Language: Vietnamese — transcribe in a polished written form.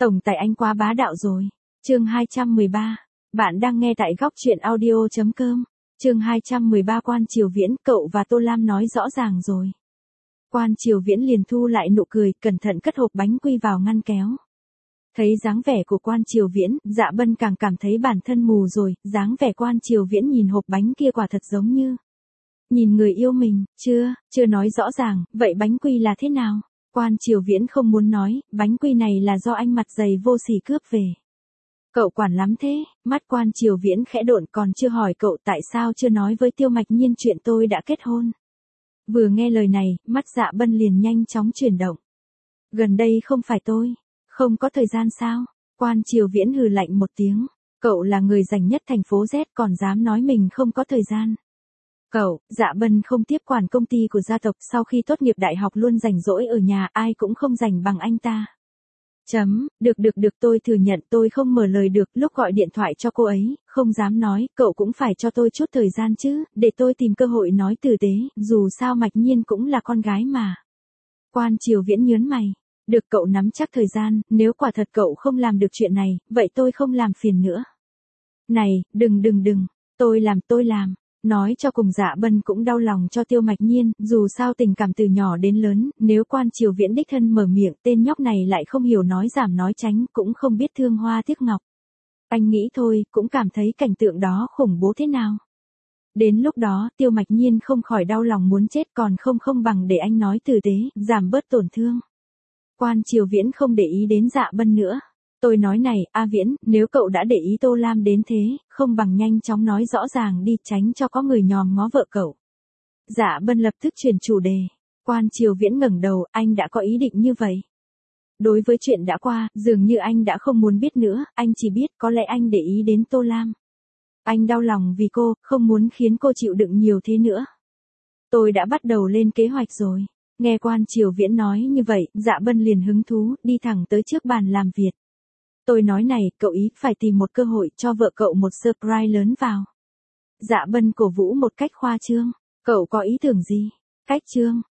Tổng tài anh quá bá đạo rồi. Chương 213. Bạn đang nghe tại góc truyện audio.com. Chương 213 Quan Triều Viễn, cậu và Tô Lam nói rõ ràng rồi. Quan Triều Viễn liền thu lại nụ cười, cẩn thận cất hộp bánh quy vào ngăn kéo. Thấy dáng vẻ của Quan Triều Viễn, Dạ Bân càng cảm thấy bản thân mù rồi, dáng vẻ Quan Triều Viễn nhìn hộp bánh kia quả thật giống như nhìn người yêu mình. Chưa nói rõ ràng, vậy bánh quy là thế nào? Quan Triều Viễn không muốn nói, bánh quy này là do anh mặt dày vô sỉ cướp về. Cậu quản lắm thế, mắt Quan Triều Viễn khẽ độn, còn chưa hỏi cậu tại sao chưa nói với Tiêu Mạch Nhiên chuyện tôi đã kết hôn. Vừa nghe lời này, mắt Dạ Bân liền nhanh chóng chuyển động. Gần đây không phải tôi, không có thời gian sao? Quan Triều Viễn hừ lạnh một tiếng, cậu là người rảnh nhất thành phố Z còn dám nói mình không có thời gian. Cậu, Dạ Bân không tiếp quản công ty của gia tộc, sau khi tốt nghiệp đại học luôn rảnh rỗi ở nhà, ai cũng không rảnh bằng anh ta. Được, tôi thừa nhận tôi không mở lời được, lúc gọi điện thoại cho cô ấy, không dám nói, cậu cũng phải cho tôi chút thời gian chứ, để tôi tìm cơ hội nói tử tế, dù sao Mạch Nhiên cũng là con gái mà. Quan Triều Viễn nhớn mày, được, cậu nắm chắc thời gian, nếu quả thật cậu không làm được chuyện này, vậy tôi không làm phiền nữa. Này, đừng, tôi làm. Nói cho cùng Dạ Bân cũng đau lòng cho Tiêu Mạch Nhiên, dù sao tình cảm từ nhỏ đến lớn, nếu Quan Triều Viễn đích thân mở miệng, tên nhóc này lại không hiểu nói giảm nói tránh, cũng không biết thương hoa tiếc ngọc. Anh nghĩ thôi, cũng cảm thấy cảnh tượng đó khủng bố thế nào. Đến lúc đó, Tiêu Mạch Nhiên không khỏi đau lòng muốn chết, còn không bằng để anh nói tử tế, giảm bớt tổn thương. Quan Triều Viễn không để ý đến Dạ Bân nữa. Tôi nói này, A Viễn, nếu cậu đã để ý Tô Lam đến thế, không bằng nhanh chóng nói rõ ràng đi, tránh cho có người nhòm ngó vợ cậu. Dạ Bân lập tức chuyển chủ đề. Quan Triều Viễn ngẩng đầu, anh đã có ý định như vậy. Đối với chuyện đã qua, dường như anh đã không muốn biết nữa, anh chỉ biết có lẽ anh để ý đến Tô Lam. Anh đau lòng vì cô, không muốn khiến cô chịu đựng nhiều thế nữa. Tôi đã bắt đầu lên kế hoạch rồi. Nghe Quan Triều Viễn nói như vậy, Dạ Bân liền hứng thú, đi thẳng tới trước bàn làm việc. Tôi nói này, cậu ý phải tìm một cơ hội cho vợ cậu một surprise lớn vào. Dạ Bân cổ vũ một cách khoa trương. Cậu có ý tưởng gì? Cách trương.